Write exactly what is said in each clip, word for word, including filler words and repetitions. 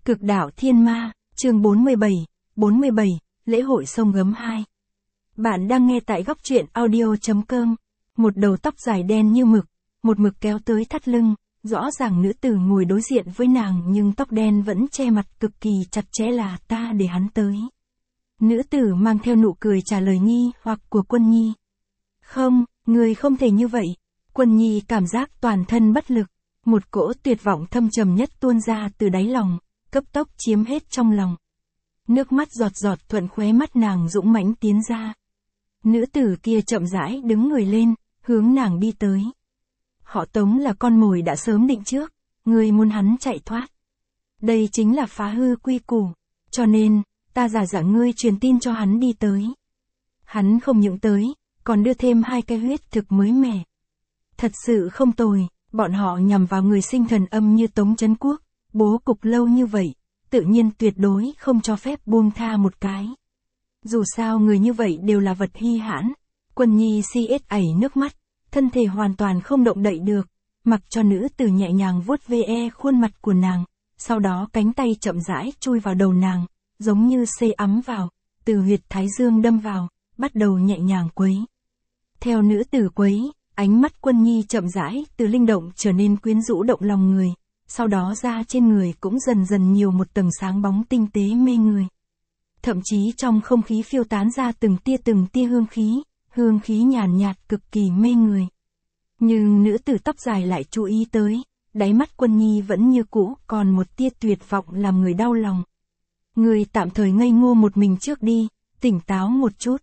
Cực đạo thiên ma, chương bốn mươi bảy, bốn mươi bảy, lễ hội sông Gấm hai. Bạn đang nghe tại góc truyện audio.com. Một đầu tóc dài đen như mực, một mực kéo tới thắt lưng, rõ ràng nữ tử ngồi đối diện với nàng nhưng tóc đen vẫn che mặt cực kỳ chặt chẽ là ta để hắn tới. Nữ tử mang theo nụ cười trả lời nghi hoặc của Quân Nhi. Không, người không thể như vậy. Quân Nhi cảm giác toàn thân bất lực, một cỗ tuyệt vọng thâm trầm nhất tuôn ra từ đáy lòng, cấp tốc chiếm hết trong lòng. Nước mắt giọt giọt thuận khóe mắt nàng dũng mãnh tiến ra. Nữ tử kia chậm rãi đứng người lên, hướng nàng đi tới. Họ Tống là con mồi đã sớm định trước, người muốn hắn chạy thoát. Đây chính là phá hư quy củ, cho nên, ta giả dạng ngươi truyền tin cho hắn đi tới. Hắn không những tới, còn đưa thêm hai cái huyết thực mới mẻ. Thật sự không tồi, bọn họ nhằm vào người sinh thần âm như Tống Trấn Quốc, bố cục lâu như vậy, tự nhiên tuyệt đối không cho phép buông tha một cái. Dù sao người như vậy đều là vật hy hãn. Quân Nhi si ết ảy nước mắt, thân thể hoàn toàn không động đậy được, mặc cho nữ tử nhẹ nhàng vuốt ve khuôn mặt của nàng, sau đó cánh tay chậm rãi chui vào đầu nàng, giống như xê ấm vào, từ huyệt thái dương đâm vào, bắt đầu nhẹ nhàng quấy. Theo nữ tử quấy, ánh mắt Quân Nhi chậm rãi từ linh động trở nên quyến rũ động lòng người, sau đó da trên người cũng dần dần nhiều một tầng sáng bóng tinh tế mê người. Thậm chí trong không khí phiêu tán ra từng tia từng tia hương khí, hương khí nhàn nhạt cực kỳ mê người. Nhưng nữ tử tóc dài lại chú ý tới, đáy mắt Quân Nhi vẫn như cũ còn một tia tuyệt vọng làm người đau lòng. Người tạm thời ngây ngô một mình trước đi, tỉnh táo một chút.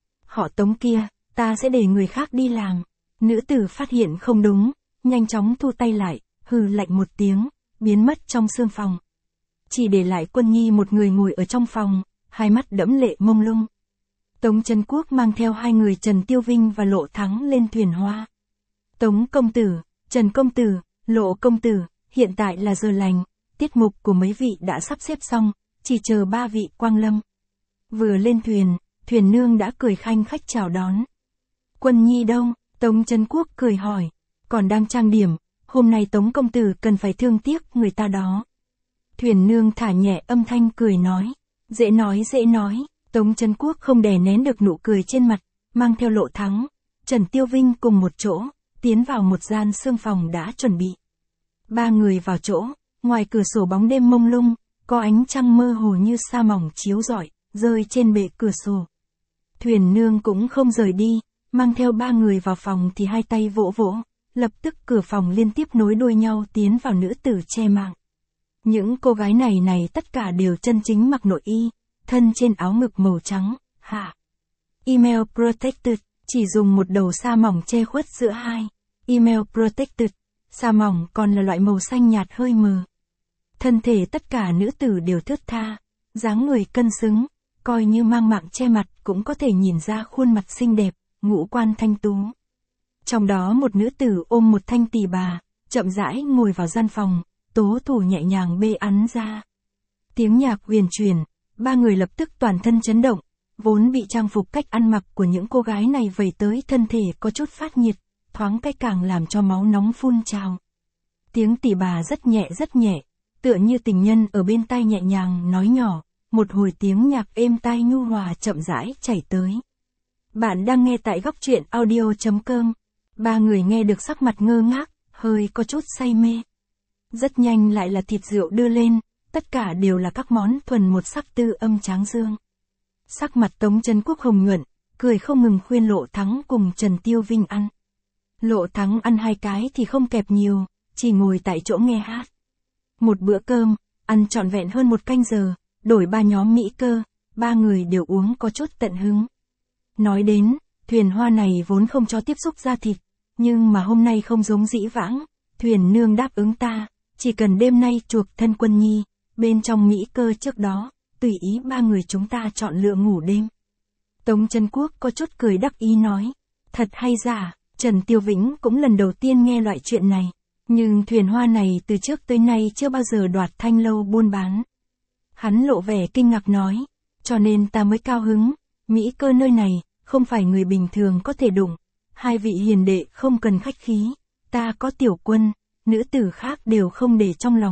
Họ Tống kia, ta sẽ để người khác đi làm. Nữ tử phát hiện không đúng, nhanh chóng thu tay lại, hừ lạnh một tiếng, biến mất trong sương phòng. Chỉ để lại Quân Nhi một người ngồi ở trong phòng, hai mắt đẫm lệ mông lung. Tống Trấn Quốc mang theo hai người Trần Tiêu Vinh và Lộ Thắng lên thuyền hoa. Tống công tử, Trần công tử, Lộ công tử, hiện tại là giờ lành, tiết mục của mấy vị đã sắp xếp xong, chỉ chờ ba vị quang lâm. Vừa lên thuyền, thuyền nương đã cười khanh khách chào đón. Quân Nhi đâu? Tống Trấn Quốc cười hỏi. Còn đang trang điểm, hôm nay Tống công tử cần phải thương tiếc người ta đó. Thuyền nương thả nhẹ âm thanh cười nói. Dễ nói dễ nói. Tống Trấn Quốc không đè nén được nụ cười trên mặt, mang theo Lộ Thắng, Trần Tiêu Vinh cùng một chỗ, tiến vào một gian sương phòng đã chuẩn bị. Ba người vào chỗ, ngoài cửa sổ bóng đêm mông lung, có ánh trăng mơ hồ như sa mỏng chiếu rọi, rơi trên bệ cửa sổ. Thuyền nương cũng không rời đi, mang theo ba người vào phòng thì hai tay vỗ vỗ, lập tức cửa phòng liên tiếp nối đuôi nhau tiến vào nữ tử che mạng. Những cô gái này này tất cả đều chân chính mặc nội y, thân trên áo ngực màu trắng, hạ. Email protected, chỉ dùng một đầu sa mỏng che khuất giữa hai. Email protected, sa mỏng còn là loại màu xanh nhạt hơi mờ. Thân thể tất cả nữ tử đều thướt tha, dáng người cân xứng, coi như mang mạng che mặt cũng có thể nhìn ra khuôn mặt xinh đẹp, ngũ quan thanh tú. Trong đó một nữ tử ôm một thanh tỳ bà, chậm rãi ngồi vào gian phòng, tố thủ nhẹ nhàng bê án ra. Tiếng nhạc huyền truyền, ba người lập tức toàn thân chấn động, vốn bị trang phục cách ăn mặc của những cô gái này vẩy tới thân thể có chút phát nhiệt, thoáng cái càng làm cho máu nóng phun trào. Tiếng tỳ bà rất nhẹ rất nhẹ, tựa như tình nhân ở bên tai nhẹ nhàng nói nhỏ, một hồi tiếng nhạc êm tai nhu hòa chậm rãi chảy tới. Bạn đang nghe tại góc truyện audio.com. Ba người nghe được sắc mặt ngơ ngác, hơi có chút say mê. Rất nhanh lại là thịt rượu đưa lên, tất cả đều là các món thuần một sắc tư âm tráng dương. Sắc mặt Tống Trấn Quốc hồng nhuận, cười không ngừng khuyên Lộ Thắng cùng Trần Tiêu Vinh ăn. Lộ Thắng ăn hai cái thì không kẹp nhiều, chỉ ngồi tại chỗ nghe hát. Một bữa cơm, ăn trọn vẹn hơn một canh giờ, đổi ba nhóm mỹ cơ, ba người đều uống có chút tận hứng. Nói đến, thuyền hoa này vốn không cho tiếp xúc da thịt, nhưng mà hôm nay không giống dĩ vãng, thuyền nương đáp ứng ta, chỉ cần đêm nay chuộc thân Quân Nhi, bên trong mỹ cơ trước đó, tùy ý ba người chúng ta chọn lựa ngủ đêm. Tống Trấn Quốc có chút cười đắc ý nói, thật hay giả, Trần Tiêu Vĩnh cũng lần đầu tiên nghe loại chuyện này, nhưng thuyền hoa này từ trước tới nay chưa bao giờ đoạt thanh lâu buôn bán. Hắn lộ vẻ kinh ngạc nói, cho nên ta mới cao hứng, mỹ cơ nơi này, không phải người bình thường có thể đụng, hai vị hiền đệ không cần khách khí, ta có Tiểu Quân, nữ tử khác đều không để trong lòng,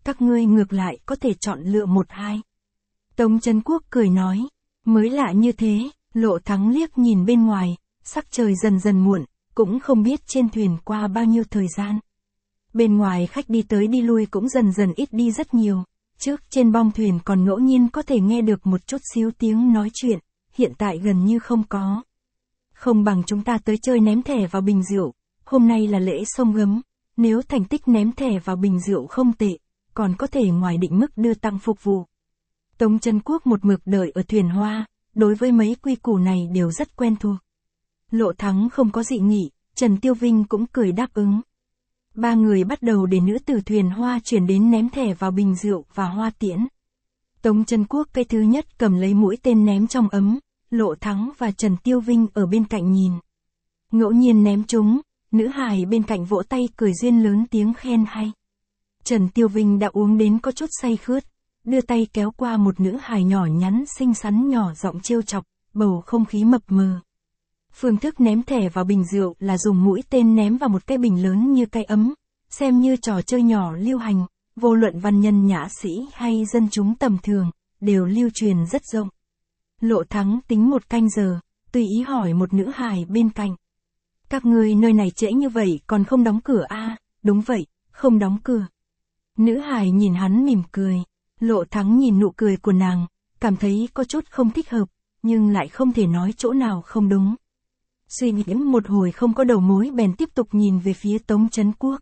các ngươi ngược lại có thể chọn lựa một hai. Tống Trấn Quốc cười nói, mới lạ như thế, Lộ Thắng liếc nhìn bên ngoài, sắc trời dần dần muộn, cũng không biết trên thuyền qua bao nhiêu thời gian. Bên ngoài khách đi tới đi lui cũng dần dần ít đi rất nhiều, trước trên bong thuyền còn ngẫu nhiên có thể nghe được một chút xíu tiếng nói chuyện, hiện tại gần như không có. Không bằng chúng ta tới chơi ném thẻ vào bình rượu, hôm nay là lễ sông Gấm, nếu thành tích ném thẻ vào bình rượu không tệ, còn có thể ngoài định mức đưa tăng phục vụ. Tống Trấn Quốc một mực đợi ở thuyền hoa, đối với mấy quy củ này đều rất quen thuộc. Lộ Thắng không có dị nghị, Trần Tiêu Vinh cũng cười đáp ứng. Ba người bắt đầu để nữ tử thuyền hoa chuyển đến ném thẻ vào bình rượu và hoa tiễn. Tống Trấn Quốc cái thứ nhất cầm lấy mũi tên ném trong ấm, Lộ Thắng và Trần Tiêu Vinh ở bên cạnh nhìn. Ngẫu nhiên ném trúng, nữ hài bên cạnh vỗ tay cười duyên lớn tiếng khen hay. Trần Tiêu Vinh đã uống đến có chút say khướt, đưa tay kéo qua một nữ hài nhỏ nhắn xinh xắn nhỏ giọng trêu chọc, bầu không khí mập mờ. Phương thức ném thẻ vào bình rượu là dùng mũi tên ném vào một cái bình lớn như cái ấm, xem như trò chơi nhỏ lưu hành, vô luận văn nhân nhã sĩ hay dân chúng tầm thường, đều lưu truyền rất rộng. Lộ Thắng tính một canh giờ, tùy ý hỏi một nữ hài bên cạnh. Các ngươi nơi này trễ như vậy còn không đóng cửa a? À, đúng vậy, không đóng cửa. Nữ hài nhìn hắn mỉm cười, Lộ Thắng nhìn nụ cười của nàng, cảm thấy có chút không thích hợp, nhưng lại không thể nói chỗ nào không đúng. Suy nghĩ một hồi không có đầu mối bèn tiếp tục nhìn về phía Tống Trấn Quốc.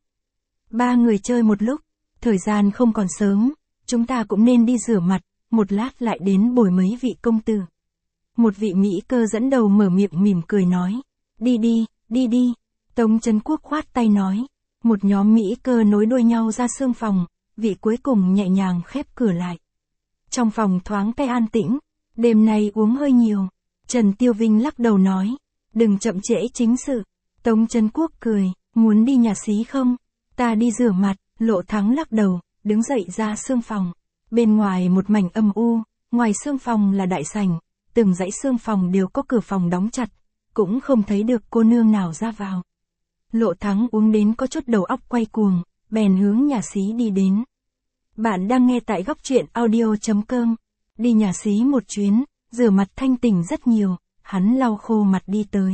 Ba người chơi một lúc, thời gian không còn sớm, chúng ta cũng nên đi rửa mặt, một lát lại đến bồi mấy vị công tử. Một vị Mỹ cơ dẫn đầu mở miệng mỉm cười nói, đi đi, đi đi. Tống Trấn Quốc khoát tay nói, một nhóm Mỹ cơ nối đuôi nhau ra sương phòng, vị cuối cùng nhẹ nhàng khép cửa lại. Trong phòng thoáng cái an tĩnh, đêm nay uống hơi nhiều. Trần Tiêu Vinh lắc đầu nói, đừng chậm trễ chính sự. Tống Trấn Quốc cười, muốn đi nhà xí không? Ta đi rửa mặt. Lộ Thắng lắc đầu, đứng dậy ra sương phòng. Bên ngoài một mảnh âm u, ngoài sương phòng là đại sảnh, từng dãy sương phòng đều có cửa phòng đóng chặt, cũng không thấy được cô nương nào ra vào. Lộ Thắng uống đến có chút đầu óc quay cuồng, bèn hướng nhà xí đi đến. Bạn đang nghe tại góc truyện audio chấm com. Đi nhà xí một chuyến, rửa mặt thanh tỉnh rất nhiều, hắn lau khô mặt đi tới.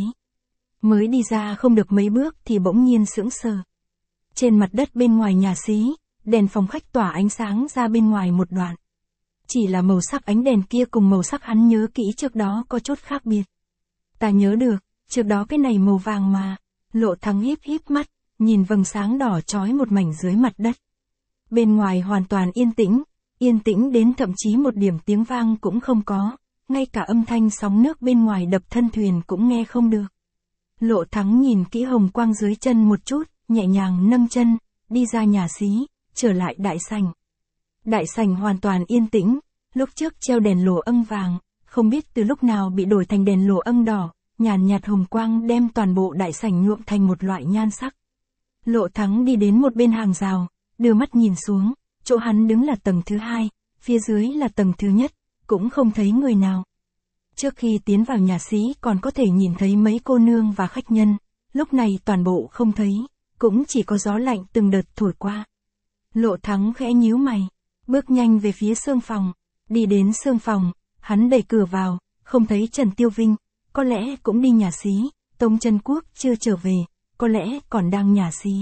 Mới đi ra không được mấy bước thì bỗng nhiên sững sờ. Trên mặt đất bên ngoài nhà xí, đèn phòng khách tỏa ánh sáng ra bên ngoài một đoạn. Chỉ là màu sắc ánh đèn kia cùng màu sắc hắn nhớ kỹ trước đó có chút khác biệt. Ta nhớ được, trước đó cái này màu vàng mà. Lộ Thắng híp híp mắt, nhìn vầng sáng đỏ chói một mảnh dưới mặt đất. Bên ngoài hoàn toàn yên tĩnh, yên tĩnh đến thậm chí một điểm tiếng vang cũng không có, ngay cả âm thanh sóng nước bên ngoài đập thân thuyền cũng nghe không được. Lộ Thắng nhìn kỹ hồng quang dưới chân một chút, nhẹ nhàng nâng chân, đi ra nhà xí, trở lại đại sảnh. Đại sảnh hoàn toàn yên tĩnh, lúc trước treo đèn lồ âng vàng, không biết từ lúc nào bị đổi thành đèn lồ âng đỏ, nhàn nhạt hồng quang đem toàn bộ đại sảnh nhuộm thành một loại nhan sắc. Lộ Thắng đi đến một bên hàng rào, đưa mắt nhìn xuống, chỗ hắn đứng là tầng thứ hai, phía dưới là tầng thứ nhất, cũng không thấy người nào. Trước khi tiến vào nhà xí còn có thể nhìn thấy mấy cô nương và khách nhân, lúc này toàn bộ không thấy, cũng chỉ có gió lạnh từng đợt thổi qua. Lộ Thắng khẽ nhíu mày, bước nhanh về phía sương phòng, đi đến sương phòng, hắn đẩy cửa vào, không thấy Trần Tiêu Vinh, có lẽ cũng đi nhà xí, Tống Trấn Quốc chưa trở về, có lẽ còn đang nhà xí.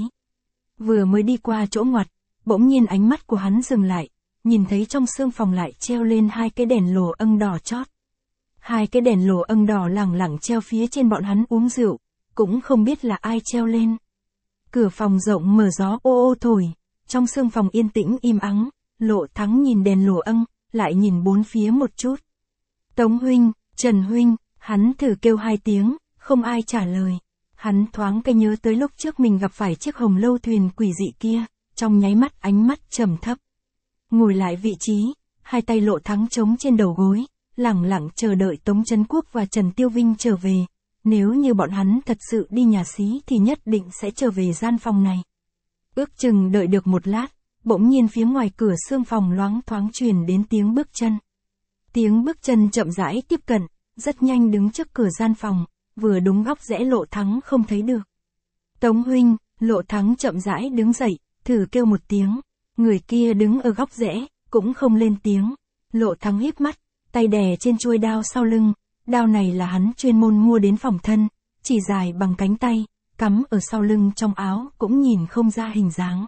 Vừa mới đi qua chỗ ngoặt, bỗng nhiên ánh mắt của hắn dừng lại, nhìn thấy trong sương phòng lại treo lên hai cái đèn lồ âng đỏ chót. Hai cái đèn lồ âng đỏ lẳng lẳng treo phía trên bọn hắn uống rượu, cũng không biết là ai treo lên. Cửa phòng rộng mở gió ô ô thổi, trong sương phòng yên tĩnh im ắng, Lộ Thắng nhìn đèn lồ âng, lại nhìn bốn phía một chút. Tống huynh, Trần huynh, hắn thử kêu hai tiếng, không ai trả lời. Hắn thoáng cái nhớ tới lúc trước mình gặp phải chiếc hồng lâu thuyền quỷ dị kia, trong nháy mắt ánh mắt trầm thấp. Ngồi lại vị trí, hai tay Lộ Thắng chống trên đầu gối, lẳng lặng chờ đợi Tống Trấn Quốc và Trần Tiêu Vinh trở về. Nếu như bọn hắn thật sự đi nhà xí thì nhất định sẽ trở về gian phòng này. Ước chừng đợi được một lát, bỗng nhiên phía ngoài cửa sương phòng loáng thoáng truyền đến tiếng bước chân. Tiếng bước chân chậm rãi tiếp cận, rất nhanh đứng trước cửa gian phòng, vừa đúng góc rẽ Lộ Thắng không thấy được. Tống huynh, Lộ Thắng chậm rãi đứng dậy, thử kêu một tiếng. Người kia đứng ở góc rẽ, cũng không lên tiếng. Lộ Thắng híp mắt, tay đè trên chuôi đao sau lưng, đao này là hắn chuyên môn mua đến phòng thân, chỉ dài bằng cánh tay, cắm ở sau lưng trong áo cũng nhìn không ra hình dáng.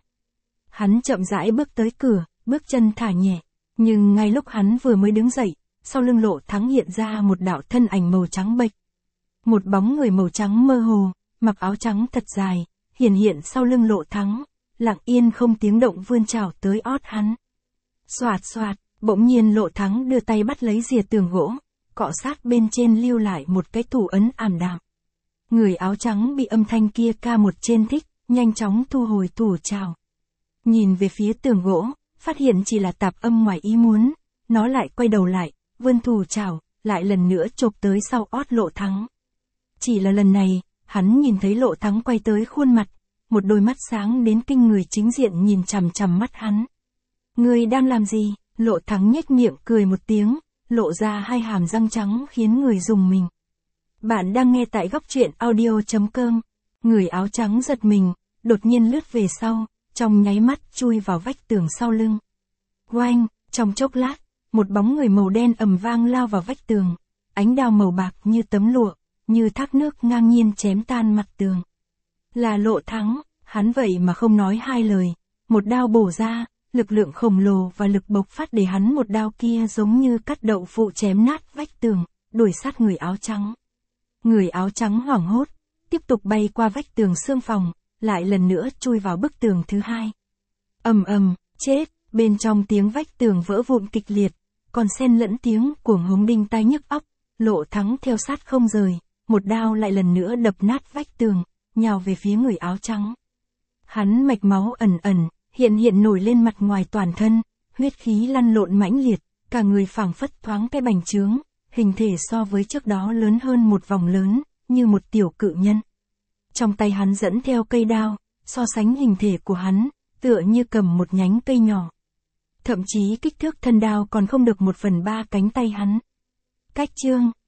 Hắn chậm rãi bước tới cửa, bước chân thả nhẹ, nhưng ngay lúc hắn vừa mới đứng dậy, sau lưng Lộ Thắng hiện ra một đạo thân ảnh màu trắng bệch. Một bóng người màu trắng mơ hồ, mặc áo trắng thật dài, hiển hiện sau lưng Lộ Thắng, lặng yên không tiếng động vươn chảo tới ót hắn. Xoạt xoạt, bỗng nhiên Lộ Thắng đưa tay bắt lấy rìa tường gỗ, cọ sát bên trên lưu lại một cái thủ ấn ảm đạm. Người áo trắng bị âm thanh kia ca một trên thích, nhanh chóng thu hồi thủ chảo. Nhìn về phía tường gỗ, phát hiện chỉ là tạp âm ngoài ý muốn, nó lại quay đầu lại, vươn thủ chảo, lại lần nữa chộp tới sau ót Lộ Thắng. Chỉ là lần này, hắn nhìn thấy Lộ Thắng quay tới khuôn mặt, một đôi mắt sáng đến kinh người chính diện nhìn chằm chằm mắt hắn. Ngươi đang làm gì? Lộ Thắng nhếch miệng cười một tiếng, lộ ra hai hàm răng trắng khiến người rùng mình. Bạn đang nghe tại góc truyện audio chấm com. Người áo trắng giật mình, đột nhiên lướt về sau, trong nháy mắt chui vào vách tường sau lưng. Oanh, trong chốc lát, một bóng người màu đen ầm vang lao vào vách tường, ánh đao màu bạc như tấm lụa, như thác nước ngang nhiên chém tan mặt tường. Là Lộ Thắng, hắn vậy mà không nói hai lời, một đao bổ ra, lực lượng khổng lồ và lực bộc phát để hắn một đao kia giống như cắt đậu phụ chém nát vách tường, đuổi sát người áo trắng. Người áo trắng hoảng hốt, tiếp tục bay qua vách tường xương phòng, lại lần nữa chui vào bức tường thứ hai. Ầm ầm, chết, bên trong tiếng vách tường vỡ vụn kịch liệt, còn xen lẫn tiếng cuồng hống đinh tai nhức óc. Lộ Thắng theo sát không rời, một đao lại lần nữa đập nát vách tường, nhào về phía người áo trắng. Hắn mạch máu ẩn ẩn, hiện hiện nổi lên mặt ngoài toàn thân, huyết khí lăn lộn mãnh liệt, cả người phảng phất thoáng cái bành trướng, hình thể so với trước đó lớn hơn một vòng lớn, như một tiểu cự nhân. Trong tay hắn dẫn theo cây đao, so sánh hình thể của hắn, tựa như cầm một nhánh cây nhỏ. Thậm chí kích thước thân đao còn không được một phần ba cánh tay hắn. Cách chương